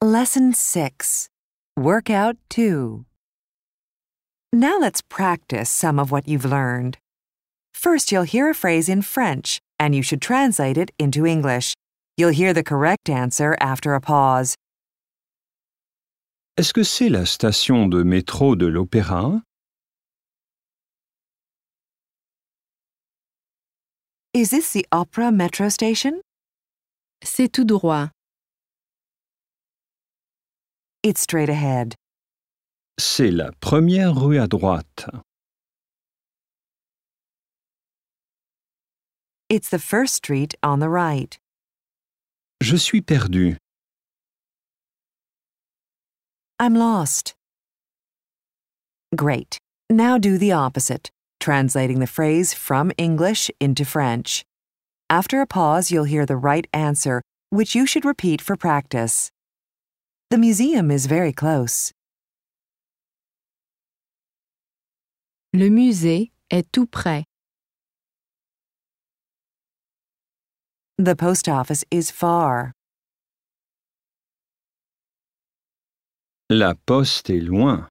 Lesson 6. Workout 2. Now let's practice some of what you've learned. First, you'll hear a phrase in French, and you should translate it into English. You'll hear the correct answer after a pause. Est-ce que c'est la station de métro de l'Opéra? Is this the Opera Metro Station? C'est tout droit. It's straight ahead. C'est la première rue à droite. It's the first street on the right. Je suis perdu. I'm lost. Great. Now do the opposite, translating the phrase from English into French. After a pause, you'll hear the right answer, which you should repeat for practice. The museum is very close. Le musée est tout près. The post office is far. La poste est loin.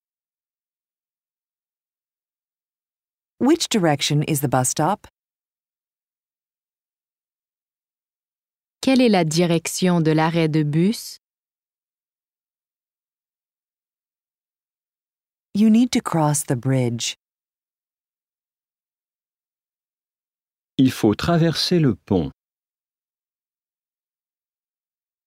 Which direction is the bus stop? Quelle est la direction de l'arrêt de bus? You need to cross the bridge. Il faut traverser le pont.